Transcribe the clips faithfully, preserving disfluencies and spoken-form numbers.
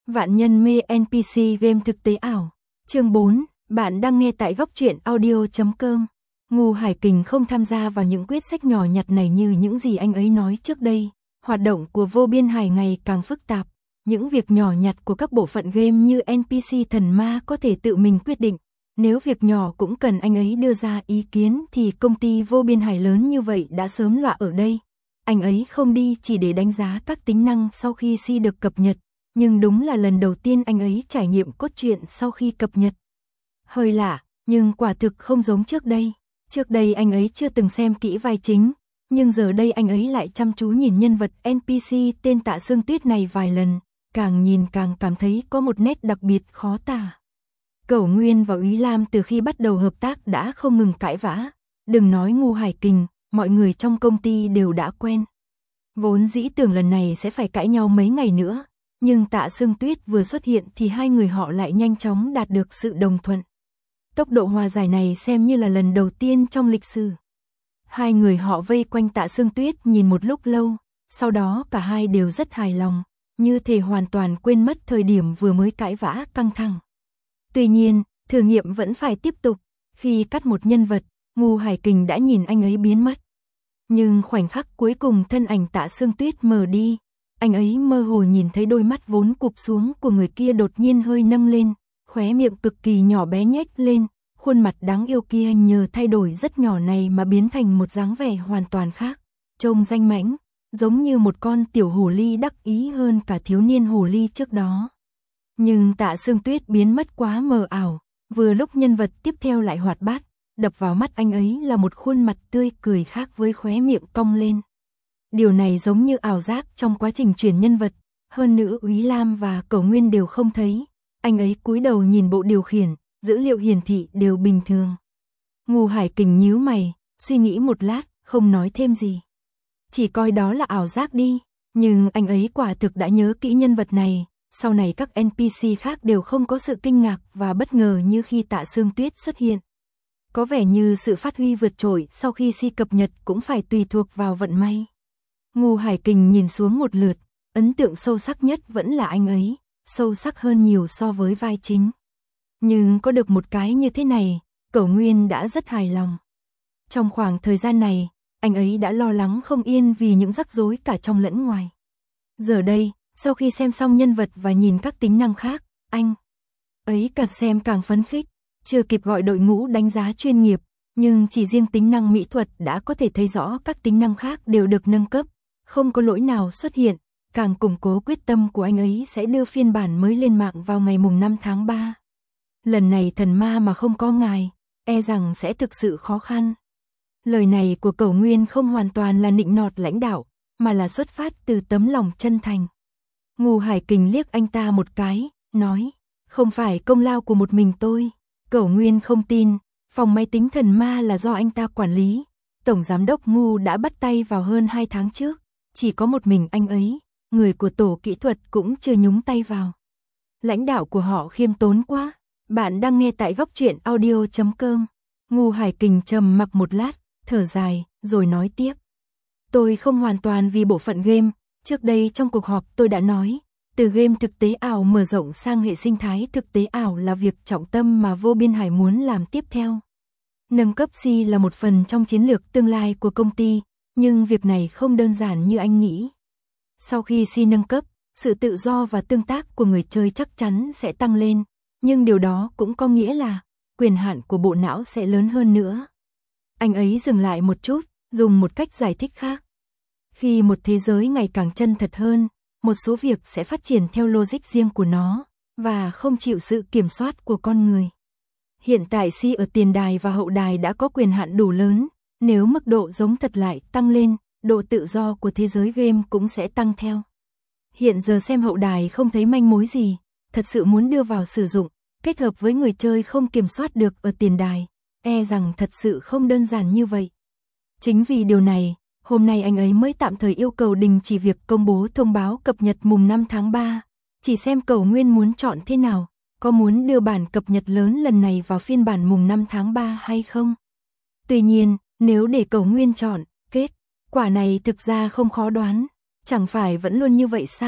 Vạn nhân mê en pê xê game thực tế ảo. Chương bốn, bạn đang nghe tại góc truyện audio chấm com. Ngô Hải Kình không tham gia vào những quyết sách nhỏ nhặt này như những gì anh ấy nói trước đây. Hoạt động của Vô Biên Hải ngày càng phức tạp. Những việc nhỏ nhặt của các bộ phận game như en pê xê thần ma có thể tự mình quyết định. Nếu việc nhỏ cũng cần anh ấy đưa ra ý kiến thì công ty Vô Biên Hải lớn như vậy đã sớm lọa ở đây. Anh ấy không đi chỉ để đánh giá các tính năng sau khi si được cập nhật. Nhưng đúng là lần đầu tiên anh ấy trải nghiệm cốt truyện sau khi cập nhật. Hơi lạ, nhưng quả thực không giống trước đây. Trước đây anh ấy chưa từng xem kỹ vai chính, nhưng giờ đây anh ấy lại chăm chú nhìn nhân vật en pê xê tên Tạ Sương Tuyết này vài lần, càng nhìn càng cảm thấy có một nét đặc biệt khó tả. Cẩu Nguyên và Úy Lam từ khi bắt đầu hợp tác đã không ngừng cãi vã, đừng nói Ngô Hải Kình, mọi người trong công ty đều đã quen. Vốn dĩ tưởng lần này sẽ phải cãi nhau mấy ngày nữa. Nhưng Tạ Sương Tuyết vừa xuất hiện thì hai người họ lại nhanh chóng đạt được sự đồng thuận. Tốc độ hòa giải này xem như là lần đầu tiên trong lịch sử. Hai người họ vây quanh Tạ Sương Tuyết nhìn một lúc lâu, sau đó cả hai đều rất hài lòng, như thể hoàn toàn quên mất thời điểm vừa mới cãi vã căng thẳng. Tuy nhiên, thử nghiệm vẫn phải tiếp tục, khi cắt một nhân vật, Ngô Hải Kình đã nhìn anh ấy biến mất. Nhưng khoảnh khắc cuối cùng thân ảnh Tạ Sương Tuyết mờ đi. Anh ấy mơ hồ nhìn thấy đôi mắt vốn cụp xuống của người kia đột nhiên hơi nâng lên, khóe miệng cực kỳ nhỏ bé nhếch lên, khuôn mặt đáng yêu kia nhờ thay đổi rất nhỏ này mà biến thành một dáng vẻ hoàn toàn khác, trông danh mãnh, giống như một con tiểu hồ ly đắc ý hơn cả thiếu niên hồ ly trước đó. Nhưng Tạ Sương Tuyết biến mất quá mờ ảo, vừa lúc nhân vật tiếp theo lại hoạt bát, đập vào mắt anh ấy là một khuôn mặt tươi cười khác với khóe miệng cong lên. Điều này giống như ảo giác trong quá trình chuyển nhân vật, hơn nữa Úy Lam và Cẩu Nguyên đều không thấy. Anh ấy cúi đầu nhìn bộ điều khiển, dữ liệu hiển thị đều bình thường. Ngô Hải Kình nhíu mày, suy nghĩ một lát, không nói thêm gì. Chỉ coi đó là ảo giác đi, nhưng anh ấy quả thực đã nhớ kỹ nhân vật này, sau này các en pê xê khác đều không có sự kinh ngạc và bất ngờ như khi Tạ Sương Tuyết xuất hiện. Có vẻ như sự phát huy vượt trội sau khi si cập nhật cũng phải tùy thuộc vào vận may. Ngô Hải Kình nhìn xuống một lượt, ấn tượng sâu sắc nhất vẫn là anh ấy, sâu sắc hơn nhiều so với vai chính. Nhưng có được một cái như thế này, Cẩu Nguyên đã rất hài lòng. Trong khoảng thời gian này, anh ấy đã lo lắng không yên vì những rắc rối cả trong lẫn ngoài. Giờ đây, sau khi xem xong nhân vật và nhìn các tính năng khác, anh ấy càng xem càng phấn khích, chưa kịp gọi đội ngũ đánh giá chuyên nghiệp, nhưng chỉ riêng tính năng mỹ thuật đã có thể thấy rõ các tính năng khác đều được nâng cấp. Không có lỗi nào xuất hiện, càng củng cố quyết tâm của anh ấy sẽ đưa phiên bản mới lên mạng vào ngày mùng năm tháng ba. Lần này thần ma mà không có ngài, e rằng sẽ thực sự khó khăn. Lời này của Cẩu Nguyên không hoàn toàn là nịnh nọt lãnh đạo, mà là xuất phát từ tấm lòng chân thành. Ngô Hải Kình liếc anh ta một cái, nói, không phải công lao của một mình tôi. Cẩu Nguyên không tin, phòng máy tính thần ma là do anh ta quản lý. Tổng giám đốc Ngô đã bắt tay vào hơn hai tháng trước. Chỉ có một mình anh ấy, người của tổ kỹ thuật cũng chưa nhúng tay vào. Lãnh đạo của họ khiêm tốn quá. Bạn đang nghe tại góc truyện audio chấm com. Ngô Hải Kình trầm mặc một lát, thở dài, rồi nói tiếp. Tôi không hoàn toàn vì bộ phận game. Trước đây trong cuộc họp tôi đã nói, từ game thực tế ảo mở rộng sang hệ sinh thái thực tế ảo là việc trọng tâm mà Vô Biên Hải muốn làm tiếp theo. Nâng cấp si là một phần trong chiến lược tương lai của công ty. Nhưng việc này không đơn giản như anh nghĩ. Sau khi si nâng cấp, sự tự do và tương tác của người chơi chắc chắn sẽ tăng lên, nhưng điều đó cũng có nghĩa là quyền hạn của bộ não sẽ lớn hơn nữa. Anh ấy dừng lại một chút, dùng một cách giải thích khác. Khi một thế giới ngày càng chân thật hơn, một số việc sẽ phát triển theo logic riêng của nó, và không chịu sự kiểm soát của con người. Hiện tại si ở tiền đài và hậu đài đã có quyền hạn đủ lớn. Nếu mức độ giống thật lại tăng lên, độ tự do của thế giới game cũng sẽ tăng theo. Hiện giờ xem hậu đài không thấy manh mối gì, thật sự muốn đưa vào sử dụng, kết hợp với người chơi không kiểm soát được ở tiền đài, e rằng thật sự không đơn giản như vậy. Chính vì điều này, hôm nay anh ấy mới tạm thời yêu cầu đình chỉ việc công bố thông báo cập nhật mùng năm tháng ba, chỉ xem Cẩu Nguyên muốn chọn thế nào, có muốn đưa bản cập nhật lớn lần này vào phiên bản mùng năm tháng ba hay không. Tuy nhiên, nếu để Cẩu Nguyên chọn, kết quả này thực ra không khó đoán, chẳng phải vẫn luôn như vậy sao?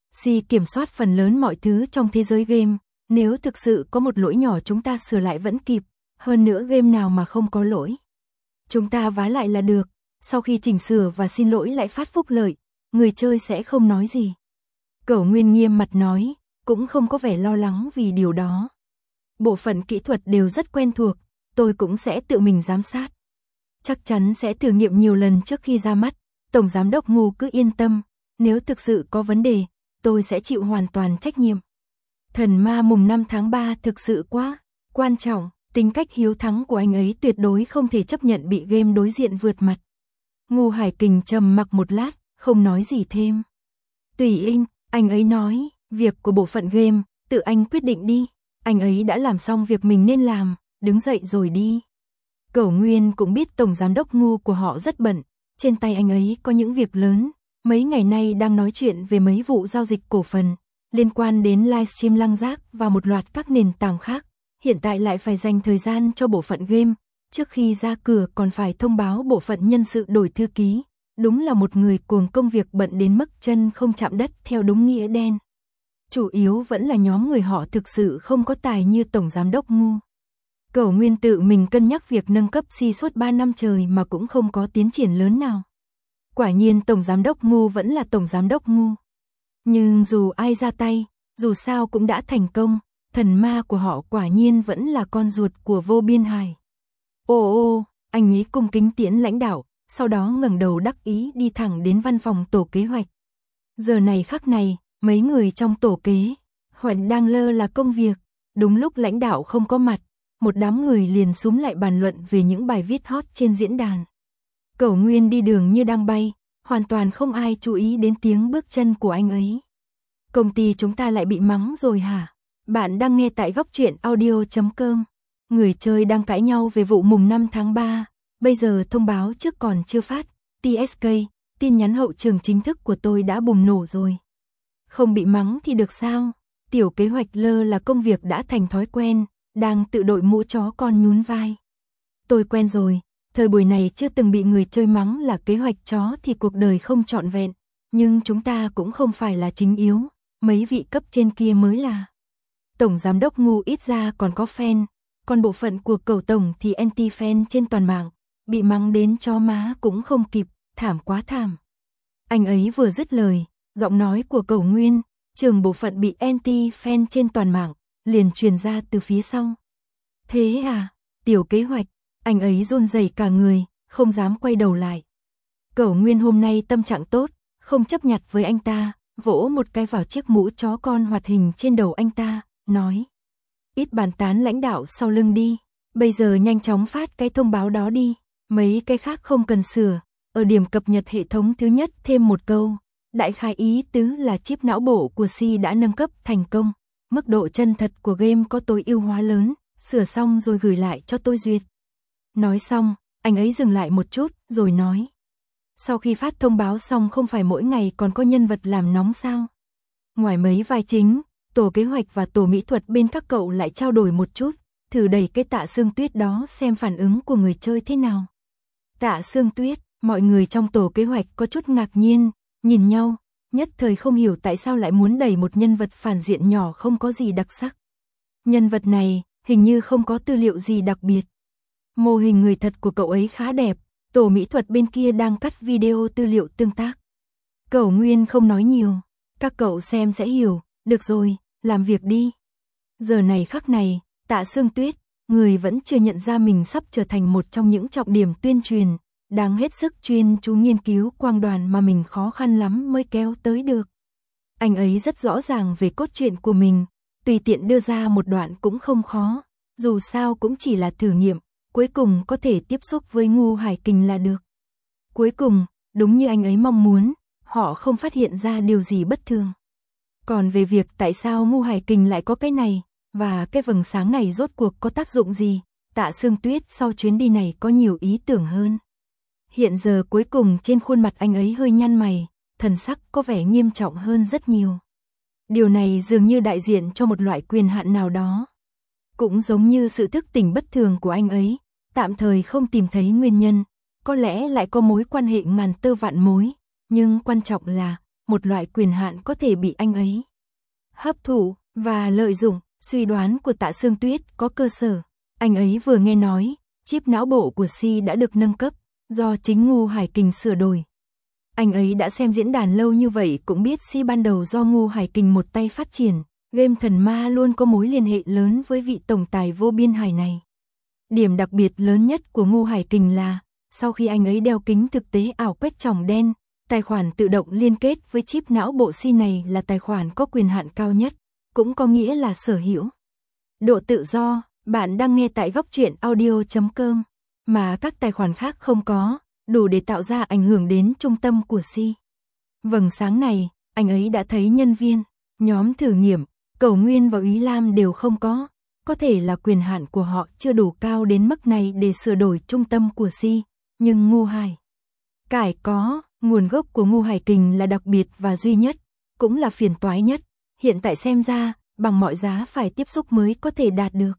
Si kiểm soát phần lớn mọi thứ trong thế giới game, nếu thực sự có một lỗi nhỏ chúng ta sửa lại vẫn kịp, hơn nữa game nào mà không có lỗi. Chúng ta vá lại là được, sau khi chỉnh sửa và xin lỗi lại phát phúc lợi, người chơi sẽ không nói gì. Cẩu Nguyên nghiêm mặt nói, cũng không có vẻ lo lắng vì điều đó. Bộ phận kỹ thuật đều rất quen thuộc, tôi cũng sẽ tự mình giám sát. Chắc chắn sẽ thử nghiệm nhiều lần trước khi ra mắt, Tổng Giám đốc Ngu cứ yên tâm, nếu thực sự có vấn đề, tôi sẽ chịu hoàn toàn trách nhiệm. Thần ma mùng năm tháng ba thực sự quá quan trọng, tính cách hiếu thắng của anh ấy tuyệt đối không thể chấp nhận bị game đối diện vượt mặt. Ngu Hải Kình trầm mặc một lát, không nói gì thêm. Tùy anh, anh ấy nói, việc của bộ phận game, tự anh quyết định đi, anh ấy đã làm xong việc mình nên làm, đứng dậy rồi đi. Cẩu Nguyên cũng biết Tổng Giám đốc Ngu của họ rất bận, trên tay anh ấy có những việc lớn, mấy ngày nay đang nói chuyện về mấy vụ giao dịch cổ phần, liên quan đến livestream Lăng Giác và một loạt các nền tảng khác, hiện tại lại phải dành thời gian cho bộ phận game, trước khi ra cửa còn phải thông báo bộ phận nhân sự đổi thư ký, đúng là một người cuồng công việc bận đến mức chân không chạm đất theo đúng nghĩa đen. Chủ yếu vẫn là nhóm người họ thực sự không có tài như Tổng Giám đốc Ngu. Cẩu Nguyên tự mình cân nhắc việc nâng cấp Si suốt ba năm trời mà cũng không có tiến triển lớn nào. Quả nhiên Tổng Giám đốc Ngu vẫn là Tổng Giám đốc Ngu. Nhưng dù ai ra tay, dù sao cũng đã thành công, thần ma của họ quả nhiên vẫn là con ruột của Vô Biên Hải. Ô ô, anh ấy cung kính tiễn lãnh đạo, sau đó ngẩng đầu đắc ý đi thẳng đến văn phòng tổ kế hoạch. Giờ này khắc này, mấy người trong tổ kế hoạch đang lơ là công việc, đúng lúc lãnh đạo không có mặt, một đám người liền xúm lại bàn luận về những bài viết hot trên diễn đàn. Cẩu Nguyên đi đường như đang bay, hoàn toàn không ai chú ý đến tiếng bước chân của anh ấy. Công ty chúng ta lại bị mắng rồi hả? Bạn đang nghe tại góc truyện audio chấm com. Người chơi đang cãi nhau về vụ mùng năm tháng ba, bây giờ thông báo trước còn chưa phát, tê ét ca, tin nhắn hậu trường chính thức của tôi đã bùng nổ rồi. Không bị mắng thì được sao? Tiểu kế hoạch lơ là công việc đã thành thói quen, đang tự đội mũ chó con nhún vai. Tôi quen rồi, thời buổi này chưa từng bị người chơi mắng là kế hoạch chó thì cuộc đời không trọn vẹn, nhưng chúng ta cũng không phải là chính yếu, mấy vị cấp trên kia mới là. Tổng Giám đốc Ngu ít ra còn có fan, còn bộ phận của Cẩu Tổng thì anti-fan trên toàn mạng, bị mắng đến chó má cũng không kịp, thảm quá thảm. Anh ấy vừa dứt lời, giọng nói của Cẩu Nguyên, trưởng bộ phận bị anti-fan trên toàn mạng, liền truyền ra từ phía sau. Thế à, tiểu kế hoạch, anh ấy run rẩy cả người, không dám quay đầu lại. Cẩu Nguyên hôm nay tâm trạng tốt, không chấp nhặt với anh ta, vỗ một cái vào chiếc mũ chó con hoạt hình trên đầu anh ta, nói. Ít bàn tán lãnh đạo sau lưng đi, bây giờ nhanh chóng phát cái thông báo đó đi, mấy cái khác không cần sửa, ở điểm cập nhật hệ thống thứ nhất thêm một câu. Đại khái ý tứ là chip não bộ của Si đã nâng cấp thành công, mức độ chân thật của game có tối ưu hóa lớn, sửa xong rồi gửi lại cho tôi duyệt. Nói xong, anh ấy dừng lại một chút, rồi nói. Sau khi phát thông báo xong không phải mỗi ngày còn có nhân vật làm nóng sao? Ngoài mấy vai chính, tổ kế hoạch và tổ mỹ thuật bên các cậu lại trao đổi một chút, thử đẩy cái Tạ Sương Tuyết đó xem phản ứng của người chơi thế nào. Tạ Sương Tuyết, mọi người trong tổ kế hoạch có chút ngạc nhiên, nhìn nhau, nhất thời không hiểu tại sao lại muốn đẩy một nhân vật phản diện nhỏ không có gì đặc sắc. Nhân vật này, hình như không có tư liệu gì đặc biệt. Mô hình người thật của cậu ấy khá đẹp, tổ mỹ thuật bên kia đang cắt video tư liệu tương tác. Cẩu Nguyên không nói nhiều, các cậu xem sẽ hiểu, được rồi, làm việc đi. Giờ này khắc này, Tạ Sương Tuyết, người vẫn chưa nhận ra mình sắp trở thành một trong những trọng điểm tuyên truyền, đang hết sức chuyên chú nghiên cứu quang đoàn mà mình khó khăn lắm mới kéo tới được. Anh ấy rất rõ ràng về cốt truyện của mình, tùy tiện đưa ra một đoạn cũng không khó, dù sao cũng chỉ là thử nghiệm, cuối cùng có thể tiếp xúc với Ngu Hải Kình là được. Cuối cùng, đúng như anh ấy mong muốn, họ không phát hiện ra điều gì bất thường. Còn về việc tại sao Ngu Hải Kình lại có cái này, và cái vầng sáng này rốt cuộc có tác dụng gì, Tạ Sương Tuyết sau chuyến đi này có nhiều ý tưởng hơn. Hiện giờ cuối cùng trên khuôn mặt anh ấy hơi nhăn mày, thần sắc có vẻ nghiêm trọng hơn rất nhiều. Điều này dường như đại diện cho một loại quyền hạn nào đó. Cũng giống như sự thức tỉnh bất thường của anh ấy, tạm thời không tìm thấy nguyên nhân, có lẽ lại có mối quan hệ ngàn tơ vạn mối, nhưng quan trọng là một loại quyền hạn có thể bị anh ấy hấp thụ và lợi dụng. Suy đoán của Tạ Sương Tuyết có cơ sở. Anh ấy vừa nghe nói, chip não bộ của Si đã được nâng cấp, do chính Ngu Hải Kình sửa đổi. Anh ấy đã xem diễn đàn lâu như vậy cũng biết Si ban đầu do Ngu Hải Kình một tay phát triển, game thần ma luôn có mối liên hệ lớn với vị tổng tài vô biên hải này. Điểm đặc biệt lớn nhất của Ngu Hải Kình là, sau khi anh ấy đeo kính thực tế ảo quét tròng đen, tài khoản tự động liên kết với chip não bộ Si này là tài khoản có quyền hạn cao nhất, cũng có nghĩa là sở hữu độ tự do. Bạn đang nghe tại góc truyện audio chấm com, mà các tài khoản khác không có, đủ để tạo ra ảnh hưởng đến trung tâm của Si. Vầng sáng này, anh ấy đã thấy nhân viên, nhóm thử nghiệm, Cẩu Nguyên và Úy Lam đều không có. Có thể là quyền hạn của họ chưa đủ cao đến mức này để sửa đổi trung tâm của Si, nhưng Ngu Hải Cải có. Nguồn gốc của Ngu Hải Kình là đặc biệt và duy nhất, cũng là phiền toái nhất. Hiện tại xem ra, bằng mọi giá phải tiếp xúc mới có thể đạt được.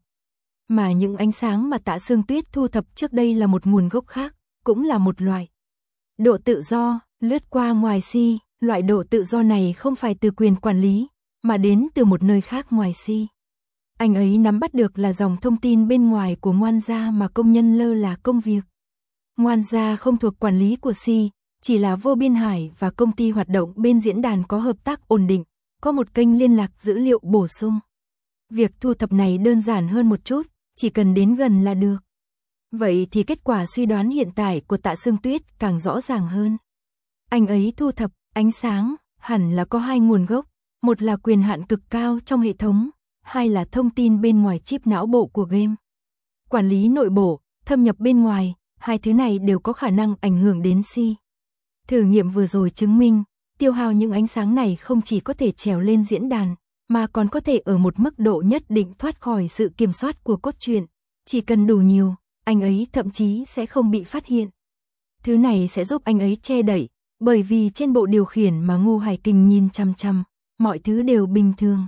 Mà những ánh sáng mà Tạ Sương Tuyết thu thập trước đây là một nguồn gốc khác, cũng là một loại độ tự do, lướt qua ngoài Si. Loại độ tự do này không phải từ quyền quản lý, mà đến từ một nơi khác ngoài Si. Anh ấy nắm bắt được là dòng thông tin bên ngoài của Ngoan gia mà công nhân lơ là công việc. Ngoan gia không thuộc quản lý của Si, chỉ là Vô Biên Hải và công ty hoạt động bên diễn đàn có hợp tác ổn định, có một kênh liên lạc dữ liệu bổ sung. Việc thu thập này đơn giản hơn một chút, chỉ cần đến gần là được. Vậy thì kết quả suy đoán hiện tại của Tạ Sương Tuyết càng rõ ràng hơn. Anh ấy thu thập ánh sáng, hẳn là có hai nguồn gốc, một là quyền hạn cực cao trong hệ thống, hai là thông tin bên ngoài chip não bộ của game. Quản lý nội bộ, thâm nhập bên ngoài, hai thứ này đều có khả năng ảnh hưởng đến Si. Thử nghiệm vừa rồi chứng minh, tiêu hao những ánh sáng này không chỉ có thể trèo lên diễn đàn, mà còn có thể ở một mức độ nhất định thoát khỏi sự kiểm soát của cốt truyện. Chỉ cần đủ nhiều, anh ấy thậm chí sẽ không bị phát hiện. Thứ này sẽ giúp anh ấy che đậy, bởi vì trên bộ điều khiển mà Ngu Hải Kình nhìn chăm chăm, mọi thứ đều bình thường.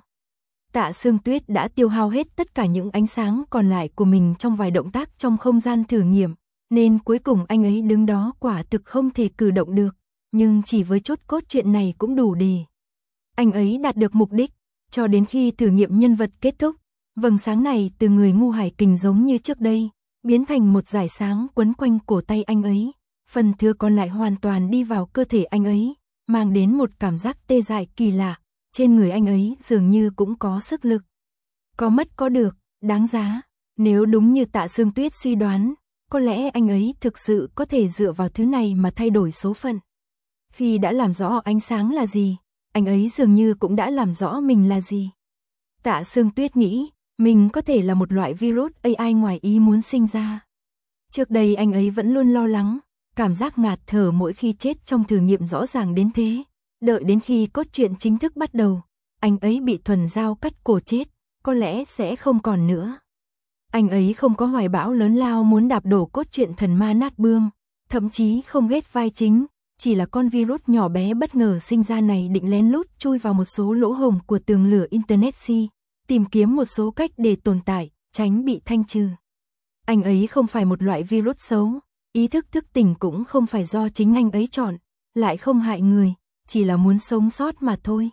Tạ Sương Tuyết đã tiêu hao hết tất cả những ánh sáng còn lại của mình trong vài động tác trong không gian thử nghiệm, nên cuối cùng anh ấy đứng đó quả thực không thể cử động được, nhưng chỉ với chốt cốt truyện này cũng đủ để anh ấy đạt được mục đích. Cho đến khi thử nghiệm nhân vật kết thúc, vầng sáng này từ người Ngu Hải Kình giống như trước đây, biến thành một dải sáng quấn quanh cổ tay anh ấy, phần thừa còn lại hoàn toàn đi vào cơ thể anh ấy, mang đến một cảm giác tê dại kỳ lạ. Trên người anh ấy dường như cũng có sức lực. Có mất có được, đáng giá. Nếu đúng như Tạ Sương Tuyết suy đoán, có lẽ anh ấy thực sự có thể dựa vào thứ này mà thay đổi số phận. Khi đã làm rõ ánh sáng là gì, anh ấy dường như cũng đã làm rõ mình là gì. Tạ Sương Tuyết nghĩ, mình có thể là một loại virus a i ngoài ý muốn sinh ra. Trước đây anh ấy vẫn luôn lo lắng, cảm giác ngạt thở mỗi khi chết trong thử nghiệm rõ ràng đến thế. Đợi đến khi cốt truyện chính thức bắt đầu, anh ấy bị thuần dao cắt cổ chết, có lẽ sẽ không còn nữa. Anh ấy không có hoài bão lớn lao muốn đạp đổ cốt truyện thần ma nát bươm, thậm chí không ghét vai chính, chỉ là con virus nhỏ bé bất ngờ sinh ra này định lén lút chui vào một số lỗ hổng của tường lửa Internet Si, tìm kiếm một số cách để tồn tại, tránh bị thanh trừ. Anh ấy không phải một loại virus xấu, ý thức thức tỉnh cũng không phải do chính anh ấy chọn, lại không hại người, chỉ là muốn sống sót mà thôi.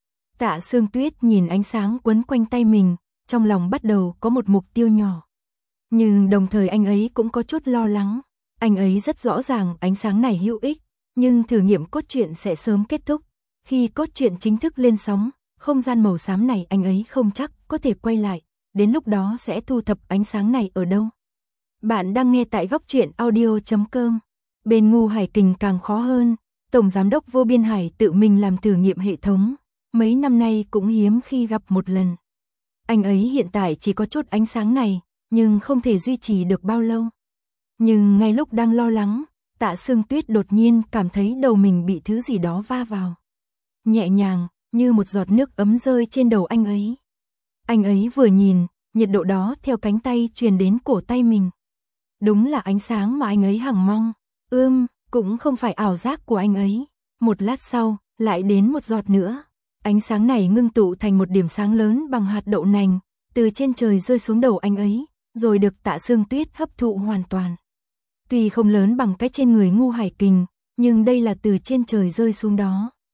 Tạ Sương Tuyết nhìn ánh sáng quấn quanh tay mình, trong lòng bắt đầu có một mục tiêu nhỏ. Nhưng đồng thời anh ấy cũng có chút lo lắng. Anh ấy rất rõ ràng ánh sáng này hữu ích, nhưng thử nghiệm cốt truyện sẽ sớm kết thúc. Khi cốt truyện chính thức lên sóng, không gian màu xám này anh ấy không chắc có thể quay lại. Đến lúc đó sẽ thu thập ánh sáng này ở đâu? Bạn đang nghe tại góc truyện audio chấm com. Bên Ngu Hải Kình càng khó hơn. Tổng giám đốc Vô Biên Hải tự mình làm thử nghiệm hệ thống, mấy năm nay cũng hiếm khi gặp một lần. Anh ấy hiện tại chỉ có chút ánh sáng này, nhưng không thể duy trì được bao lâu. Nhưng ngay lúc đang lo lắng, Tạ Sương Tuyết đột nhiên cảm thấy đầu mình bị thứ gì đó va vào. Nhẹ nhàng, như một giọt nước ấm rơi trên đầu anh ấy. Anh ấy vừa nhìn, nhiệt độ đó theo cánh tay truyền đến cổ tay mình. Đúng là ánh sáng mà anh ấy hằng mong. Ưm, cũng không phải ảo giác của anh ấy. Một lát sau, lại đến một giọt nữa. Ánh sáng này ngưng tụ thành một điểm sáng lớn bằng hạt đậu nành, từ trên trời rơi xuống đầu anh ấy, rồi được Tạ Sương Tuyết hấp thụ hoàn toàn. Tuy không lớn bằng cái trên người Ngu Hải Kình, nhưng đây là từ trên trời rơi xuống đó.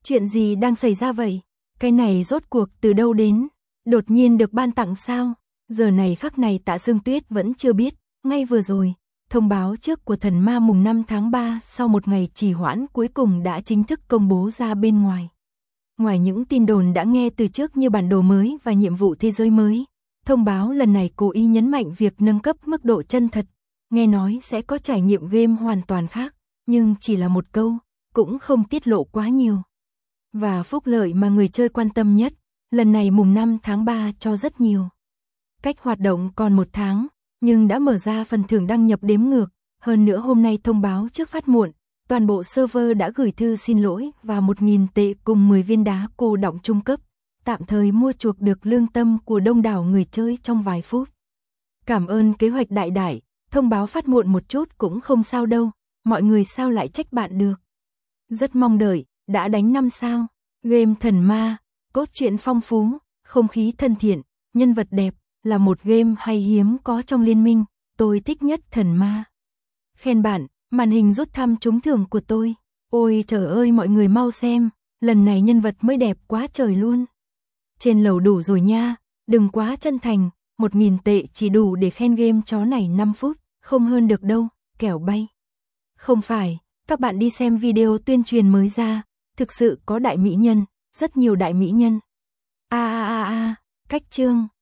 Chuyện gì đang xảy ra vậy? Cái này rốt cuộc từ đâu đến? Đột nhiên được ban tặng sao? Giờ này khắc này Tạ Sương Tuyết vẫn chưa biết, ngay vừa rồi, thông báo trước của thần ma mùng năm tháng ba sau một ngày trì hoãn cuối cùng đã chính thức công bố ra bên ngoài. Ngoài những tin đồn đã nghe từ trước như bản đồ mới và nhiệm vụ thế giới mới, thông báo lần này cố ý nhấn mạnh việc nâng cấp mức độ chân thật, nghe nói sẽ có trải nghiệm game hoàn toàn khác, nhưng chỉ là một câu, cũng không tiết lộ quá nhiều. Và phúc lợi mà người chơi quan tâm nhất, lần này mùng năm tháng ba cho rất nhiều. Cách hoạt động còn một tháng, nhưng đã mở ra phần thưởng đăng nhập đếm ngược, hơn nữa hôm nay thông báo trước phát muộn, toàn bộ server đã gửi thư xin lỗi và một nghìn tệ cùng mười viên đá cô đọng trung cấp, tạm thời mua chuộc được lương tâm của đông đảo người chơi trong vài phút. Cảm ơn kế hoạch đại đại, thông báo phát muộn một chút cũng không sao đâu, mọi người sao lại trách bạn được. Rất mong đợi, đã đánh năm sao, game thần ma, cốt truyện phong phú, không khí thân thiện, nhân vật đẹp, là một game hay hiếm có trong liên minh, tôi thích nhất thần ma. Khen bạn, màn hình rút thăm trúng thưởng của tôi. Ôi trời ơi mọi người mau xem, lần này nhân vật mới đẹp quá trời luôn. Trên lầu đủ rồi nha, đừng quá chân thành, một nghìn tệ chỉ đủ để khen game chó này năm phút, không hơn được đâu, kẻo bay. Không phải, các bạn đi xem video tuyên truyền mới ra, thực sự có đại mỹ nhân, rất nhiều đại mỹ nhân. A a a a, cách chương.